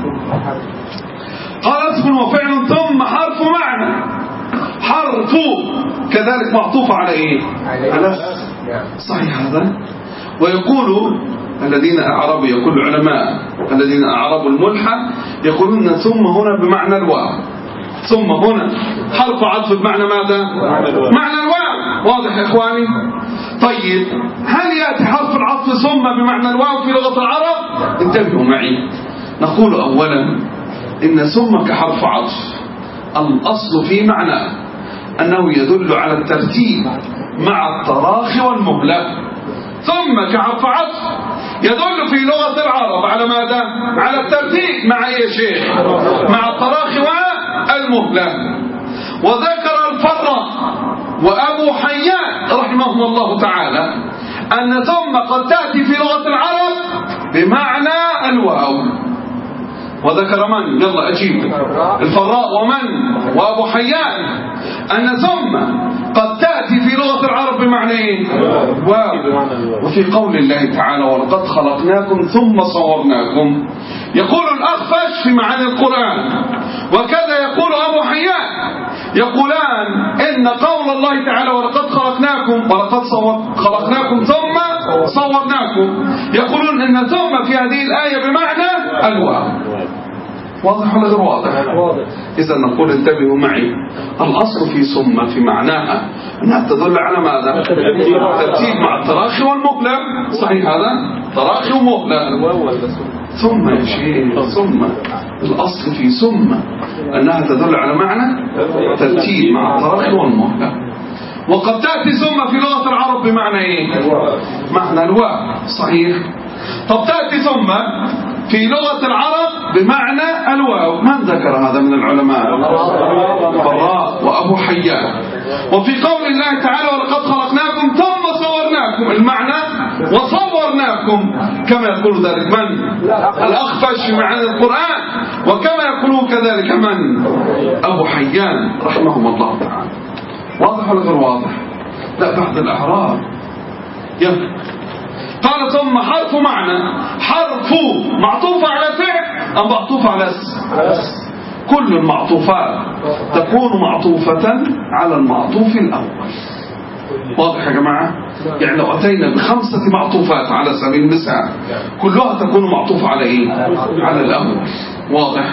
قال اسم وفعل ثم حرف معنى. حرف كذلك معطوف على ايه؟ على صحيح هذا. ويقول الذين أعربوا، يقول العلماء الذين أعربوا الملحة يقولون ثم هنا بمعنى الواو. ثم هنا حرف عطف بمعنى ماذا؟ معنى الواو. واضح يا إخواني؟ طيب هل يأتي حرف العطف ثم بمعنى الواو في لغة العرب؟ انتبهوا معي. نقول أولا إن ثم كحرف عطف الأصل في معناه أنه يدل على الترتيب مع التراخي والمهلة. ثم كحرف عطف يدل في لغة العرب على ماذا؟ على الترتيب مع أي شيء؟ مع التراخي والمهلة. وذكر الفراء وأبو حيان رحمهم الله تعالى أن ثم قد تأتي في لغة العرب بمعنى الواو. وذكر من؟ يلا أجيب. الفراء ومن؟ وأبو حيان أن ثم قد تأتي في لغة العرب بمعنى ايه؟ واو. وفي قول الله تعالى ولقد خلقناكم ثم صورناكم يقول الأخفش في معاني القرآن، وكذا يقول أبو حيان، يقولان إن قول الله تعالى ولقد خلقناكم ولقد خلقناكم ثم صورناكم. يقولون إن ثم في هذه الآية بمعنى الواو. واضح ولا غير واضح؟ إذا نقول انتبهوا معي، الأصل في ثم في معناها أنها تدل على ماذا؟ ترتيب مع التراخي والمهلة. صحيح هذا؟ تراخي ومهلة. ثم يا شيخ، ثم الأصل في ثم أنها تدل على معنى ترتيب مع التراخي والمهلة. وقد تأتي ثم في لغة العرب بمعنى إيه؟ معنى الواو. صحيح. طب تأتي ثم في لغة العرب بمعنى الواو. من ذكر هذا من العلماء؟ براء وأبو حيان. وفي قول الله تعالى ولقد خلقناكم ثم صورناكم، المعنى وصورناكم، كما يقول ذلك من؟ الأخفش في معاني القرآن، وكما يقولون كذلك من؟ أبو حيان رحمهم الله تعالى. واضح ولا غير واضح؟ لا، بعض الأعراب يلا قال ثم حرف معنى، حرف معطوف على فعل أم معطوف على اسم؟ كل المعطوفات تكون معطوفة على المعطوف الأول. واضح يا جماعة؟ يعني لو أتينا بخمسة معطوفات على سبيل المثال كلها تكون معطوفة على إيه؟ على الأول. واضح؟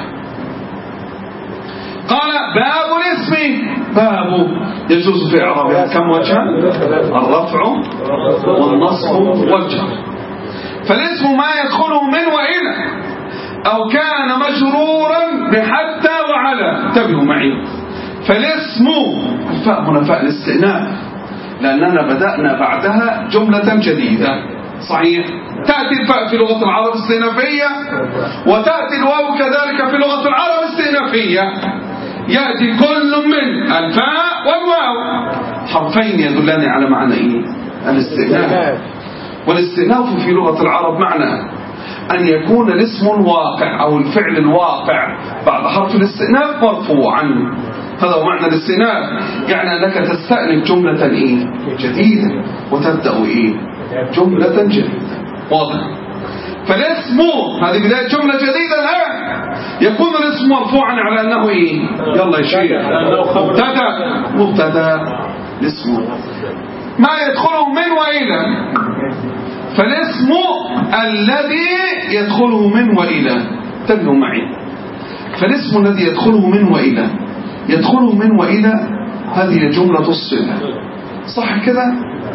قال باب الاسم، باب يجوز في إعرابها كم وجه؟ الرفع والنصب والجر. فالاسم ما يدخله من وإلى أو كان مجرورا بحتى وعلى. انتبهوا معي، فالاسم الفاء هنا فاء الاستئناف لأننا بدأنا بعدها جملة جديدة. صحيح. تأتي الفاء في لغة العرب استئنافية، وتأتي الواو كذلك في لغة العرب استئنافية. يأتي كل من الفاء والواو حرفين يدلان على معنى إيه؟ الاستئناف. والاستئناف في لغة العرب معنى أن يكون الاسم الواقع أو الفعل الواقع بعد حرف الاستئناف مرفوعا. هذا هو معنى الاستئناف، يعني أنك تستأنف جملة إيه؟ جديدة، وتبدأ إيه؟ جملة جديدة. واضح؟ فالاسم هذه بداية جملة جديدة الآن يكون الاسم مرفوعا على أنه إيه؟ يلا يا شيخ، مبتدأ. مبتدأ الاسم ما يدخله من وإلى. فالاسم الذي يدخله من وإلى، انتبهوا معي، فالاسم الذي يدخله من وإلى، يدخله من وإلى هذه جملة الصلة. صح كده؟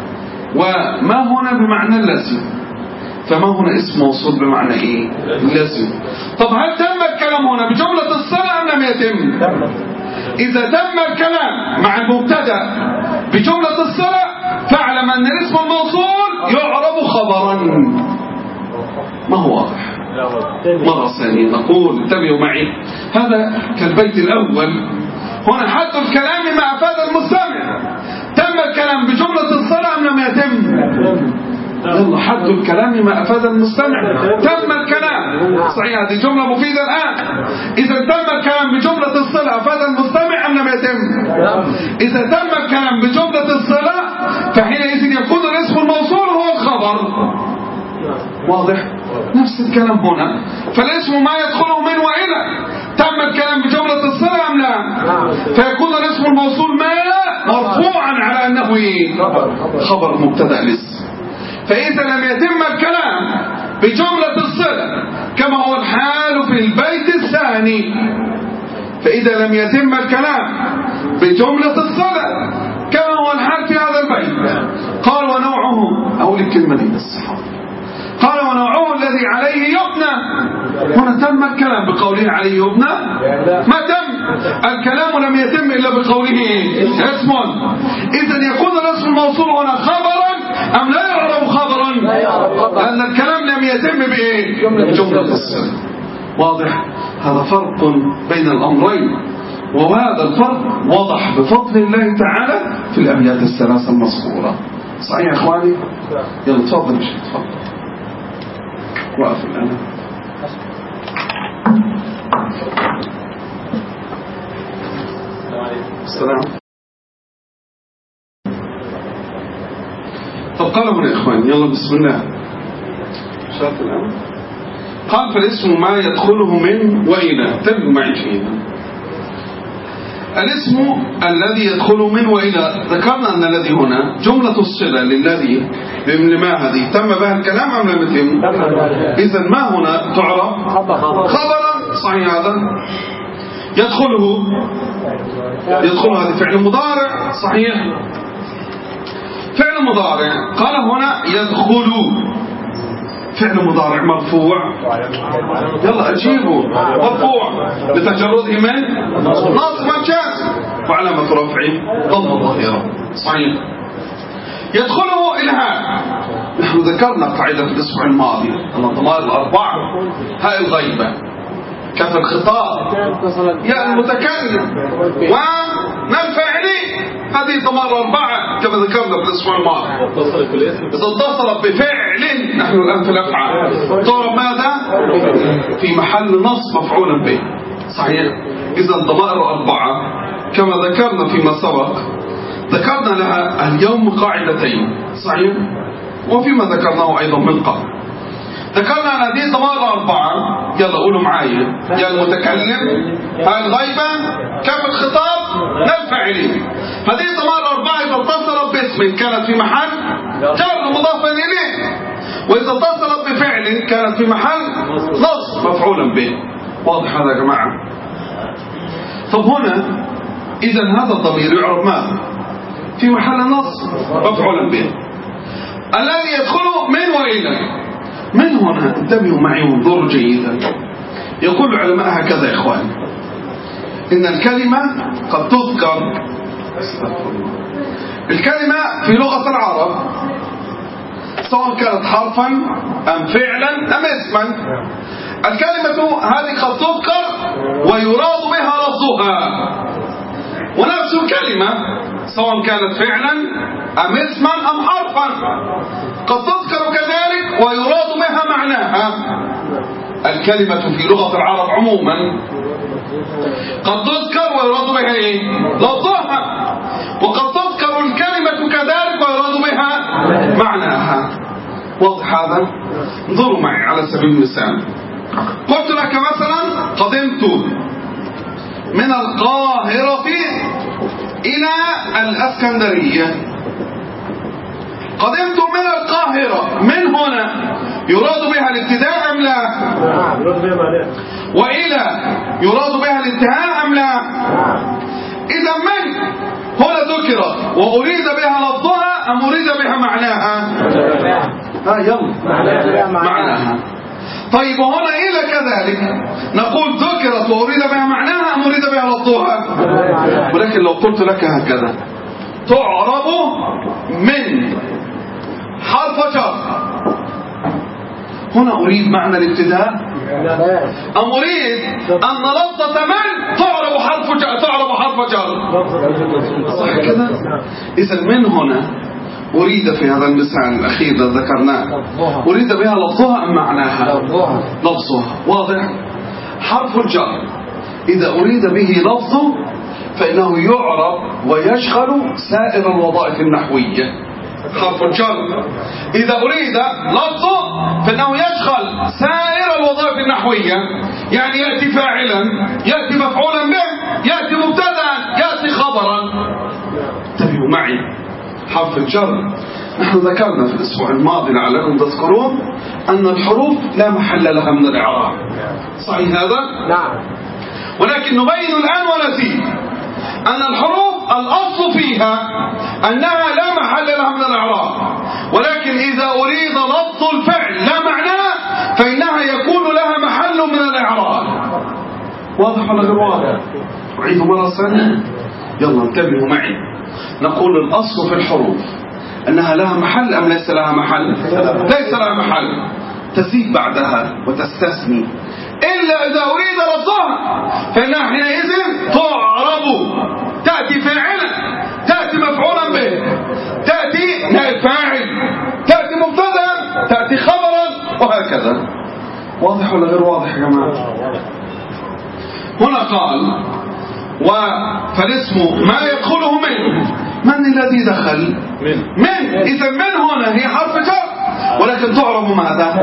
وما هنا بمعنى اللازم، فما هنا اسم موصول بمعنى ايه؟ لازم. طب هل تم الكلام هنا بجملة الصلة أم لم يتم؟ إذا تم الكلام مع المبتدأ بجملة الصلة فاعلم أن الاسم الموصول يعرب خبرا. ما هو واضح؟ مرة ثانية نقول انتبهوا معي، هذا كالبيت الأول. هنا حد الكلام ما أفاد المستمع. تم الكلام بجملة الصلة أم لم يتم؟ يلا حد الكلام ما أفاد المستمع. تم الكلام. صحيح، هذه جملة مفيدة الآن. إذا تم الكلام بجملة الصلة أفاد المستمع أم لم يتم؟ إذا تم الكلام بجملة الصلة فحينئذ يكون الاسم الموصول هو الخبر. واضح؟ نفس الكلام هنا. فالاسم ما يدخله من وإلى. تم الكلام بجملة الصلة أم لا؟ فيكون الاسم الموصول ما مرفوعا على أنه إيه؟ خبر مبتدأ الاسم. فإذا لم يتم الكلام بجملة الصلة كما هو الحال في البيت الثاني، فإذا لم يتم الكلام بجملة الصلة كما هو الحال في هذا البيت، قال ونوعه، أقول الكلمة دي بس، قال ونوعه الذي عليه يبنى. هنا تم الكلام بقوله عليه يبنى؟ ما تم الكلام، لم يتم إلا بقوله اسم. إذن يكون الاسم الموصول هنا خبرا أم لا يعرف خبرا؟ لأن الكلام لم يتم بإيه؟ جملة الصلة. واضح؟ هذا فرق بين الأمرين، وهذا الفرق وضح بفضل الله تعالى في الأبيات الثلاثة المذكورة. صحيح يا إخواني؟ يلا تفضل يا شيخ، تفضل. وقف الآن. السلام. طب قالوا يا إخواني، يلا بسم الله. شاف الآن. قال فالاسم ما يدخله من وإلى. تبقوا معي فينا. الاسم الذي يدخل من وإلى. ذكرنا أن الذي هنا جملة الصلة للذي لما هذه تم بها الكلام أم لم يتم؟ إذا ما هنا تعرف خبرا. صحيح هذا. يدخله يدخل هذا فعل مضارع. صحيح فعل مضارع. قال هنا يدخل فعل مضارع مرفوع. يلا أجيبه مرفوع لتجرده من ناصب مجاز وعلامة رفعه ضم ظاهرة. صحيح. يدخله إلهاء. نحن ذكرنا قاعدة في الأسبوع الماضي أن الضمائر الأربعة هاء الغيبة كف الخطاب يا المتكلم وما الفاعلين. هذه الضمائر أربعة كما ذكرنا في الأسبوع الماضي. إذا اتصلت بفعل نحن الآن في الأفعال تعرف ماذا؟ في محل نصب مفعولا به. صحيح. إذا الضمائر أربعة كما ذكرنا فيما سبق. ذكرنا لها اليوم قاعدتين. صحيح. وفيما ذكرناه أيضا من قبل ذكرنا أن هذه الضمائر أربعة. يلا قولوا معايا. يا المتكلم هاء الغيبة كاف الخطاب لا الفاعلين. هذه الضمائر أربعة إذا اتصلت باسم كانت في محل جر مضافا إليه وإذا اتصلت بفعل كانت في محل نصب مفعولا به. واضح هذا يا جماعة؟ طب هنا إذا هذا الضمير يعرف ماذا؟ في محل نصب مفعولا به. الذي يدخله من وإلى. من هنا انتبهوا معي وانظروا جيدا. يقول العلماء هكذا يا إخواني إن الكلمة قد تذكر الكلمة في لغة العرب سواء كانت حرفا أم فعلا أم اسما. الكلمة هذه قد تذكر ويراد بها لفظها ونفس الكلمة سواء كانت فعلا أم اسما أم حرفا قد تذكر كذلك ويراد بها معناها. الكلمة في لغة العرب عموما قد تذكر ويراد بها ايه؟ لفظها. وقد تذكر الكلمة كذلك ويراد بها معناها. واضح هذا؟ انظروا معي على سبيل المثال. قلت لك مثلا قدمت من القاهرة إلى الأسكندرية. قدمت من القاهرة من هنا يراد بها الابتداء أم لا؟ وإلى يراد بها الانتهاء أم لا؟ إذا من هنا ذكرت وأريد بها لفظها أم أريد بها معناها؟ ها يلا معناها. طيب وهنا إلى كذلك نقول ذكرت وأريد بها معناها أم أريد بها لفظها؟ ولكن لو قلت لك هكذا تعرب من حرف جر. هنا أريد معنى الابتداء أم أريد أن لفظة من تعرب حرف جر تعرب حرف جر. صح كذا؟ إذا من هنا أريد في هذا المثال الأخير الذي ذكرناه أريد بها لفظها أم معناها؟ لفظها. واضح؟ حرف الجر إذا أريد به لفظه فإنه يعرب ويشغل سائر الوظائف النحوية. حرف الجر إذا أريد لفظه فإنه يشغل سائر الوظائف النحوية. يعني يأتي فاعلا يأتي مفعولا به يأتي مبتدأ يأتي خبرا. انتبهوا معي. حرف الجر نحن ذكرنا في الأسبوع الماضي لعلكم تذكرون أن الحروف لا محل لها من الإعراب. صحيح هذا؟ نعم. ولكن نبين الآن ونزيد أن الحروف الأصل فيها أنها لا محل لها من الإعراب ولكن إذا أريد لفظ الفعل لا معناه فإنها يكون لها محل من الإعراب. واضح ولا غير واضح؟ أعيد مرة ثانية. يلا انتبهوا معي. نقول الأصل في الحروف أنها لها محل أم ليس لها محل؟ ليس لها محل. تزيد بعدها وتستثني إلا إذا أريد لفظها فإنها حينئذ تعرب. تأتي فاعلا تأتي مفعولا به تأتي نائب فاعل تأتي مبتدأ تأتي خبرا وهكذا. واضح ولا غير واضح يا جماعة؟ هنا قال فالاسم ما يدخله من. من الذي دخل؟ من. من إذا من هنا هي حرف جر ولكن تعرب ماذا؟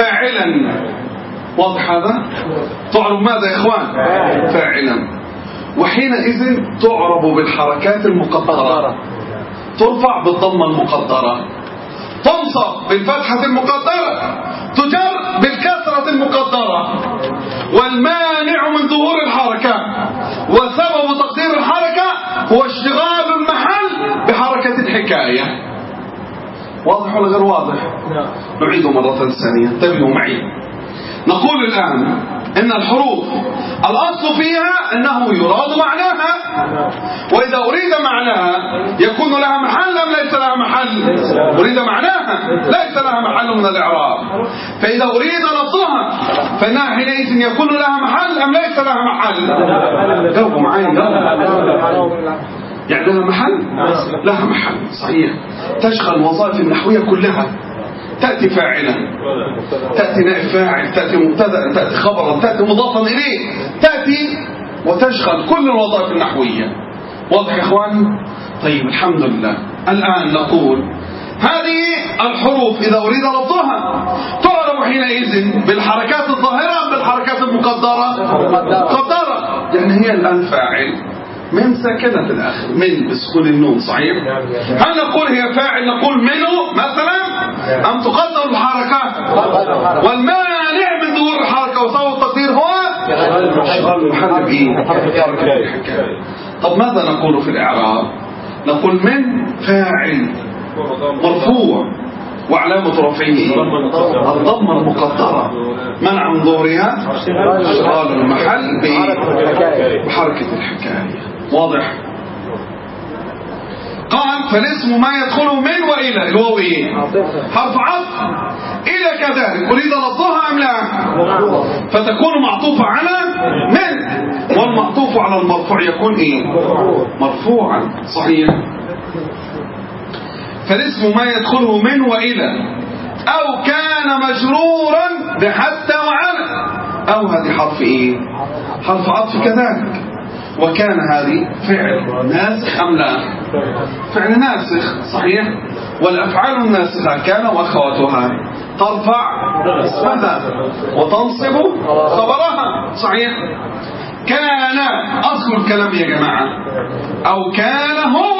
فاعلا. واضح هذا؟ تعرب ماذا يا إخوان؟ فاعلا. وحينئذ تعرب بالحركات المقدرة، ترفع بالضمة المقدرة، تنصب بالفتحة المقدرة، تجر بالكسرة المقدرة. والمانع من ظهور الحركة وسبب تقدير الحركة هو اشتغال المحل بحركة الحكاية. واضح ولا غير واضح؟ نعيده مرة ثانية، انتبهوا معي. نقول الآن إن الحروف الأصل فيها أنه يراد معناها، وإذا أريد معناها يكون لها محل أم ليس لها محل؟ أريد معناها ليس لها محل من الإعراب. فإذا أريد لفظها فإنها حينئذ يكون لها محل أم ليس لها محل؟ جاوبوا معي. يعني لها محل؟ لها محل صحيح. تشغل الوظائف النحوية كلها، تأتي فاعلا، تأتي نائب فاعل، تأتي مبتدأ، تأتي خبرا، تأتي مضافا إليه، تأتي وتشغل كل الوظائف النحوية. واضح يا إخوان؟ طيب الحمد لله. الآن نقول هذه الحروف إذا أريد لفظها تعرف حينئذ بالحركات الظاهرة أم بالحركات المقدرة؟ مقدرة. يعني هي الآن فاعل من ساكنة الآخر، من بسكون النون صحيح؟ هل نقول هي فاعل نقول منه مثلا أم تقدر الحركات؟ والمانع من ظهور الحركة وسبب التقدير هو اشغال المحل بإيه؟ الحكاية. طب ماذا نقول في الإعراب؟ نقول من فاعل مرفوع وعلامة رفعه الضمة المقدرة منع من ظهورها اشغال المحل بحركة الحكاية. واضح؟ قال فالاسم ما يدخله من وإلى، الواو ايه؟ حرف عطف. إلى كذلك أريد لفظها أم لا؟ فتكون معطوفة على من، والمعطوف على المرفوع يكون ايه؟ مرفوعا صحيح. فالاسم ما يدخله من وإلى أو كان مجرورا بحتى وعلى، أو هذه حرف ايه؟ حرف عطف كذلك. وكان هذه فعل ناسخ أم لا؟ فعل ناسخ صحيح. والأفعال الناسخة كان وأخواتها ترفع اسمها وتنصب خبرها صحيح. كان أصل الكلام يا جماعة، أو كان هو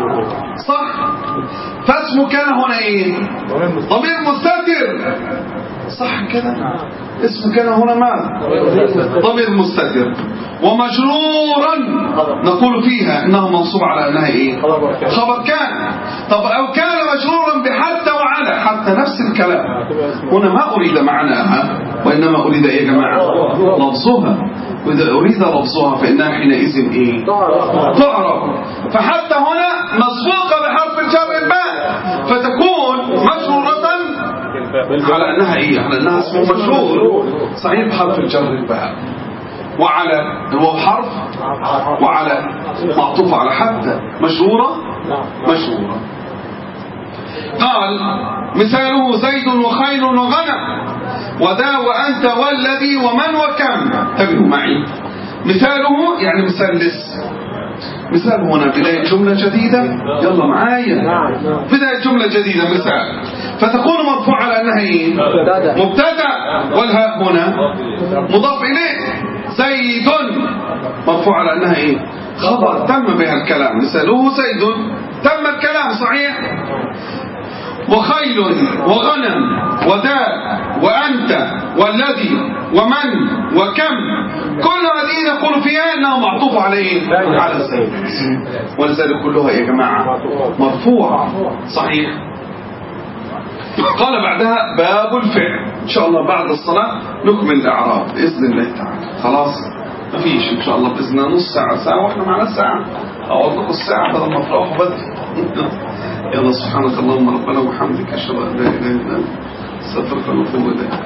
صح. فاسم كان هنا ايه؟ ضمير مستتر صح كده. اسم كان هنا ما ضمير مستتر. ومجرورا نقول فيها انها منصوب على انها ايه؟ خبر كان. طب او كان مجرورا بحتى وعلى، حتى نفس الكلام هنا ما اريد معناها وانما اريد يا جماعه لفظها. واذا اريد لفظها فانها حينئذ ايه؟ تعرف. فحتى هنا مسبوقه بحرف الجر الباء، فتكون مجرورة على انها ايه؟ على انها اسم مجرور صحيح بحرف الجر الباء. وعلى هو حرف، وعلى معطوف على حتى مجرورة مجرورة. قال مثاله زيد وخيل وغنم وذا وأنت والذي ومن وكم. تبعوا معي. مثاله يعني مثال لس. مثال هنا بداية جملة جديدة، يلا معايا، بداية جملة جديدة مثال، فتكون مرفوعة على أنها إيه؟ مبتدأ، والهاء هنا مضاف إليه. زيد مرفوع على أنها إيه؟ خبر تم بها الكلام. مثاله زيد تم الكلام صحيح. وخيل وغنم وذا وأنت والذي ومن وكم، كل هذه نقول فيها أنها معطوفة على إيه؟ على زيد. ولذلك كلها يا جماعة مرفوعة صحيح. قال بعدها باب الفعل. إن شاء الله بعد الصلاة نكمل الأعراب بإذن الله تعالى. خلاص ما فيش إن شاء الله بإذن الله نص ساعة ساعة وإحنا معنا ساعة، أعوض لكم الساعة بدل ما تروحوا بدري. يلا سبحانك اللهم ربنا وبحمدك أشهد أن لا إله إلا أنت أستغفرك وأتوب إليك.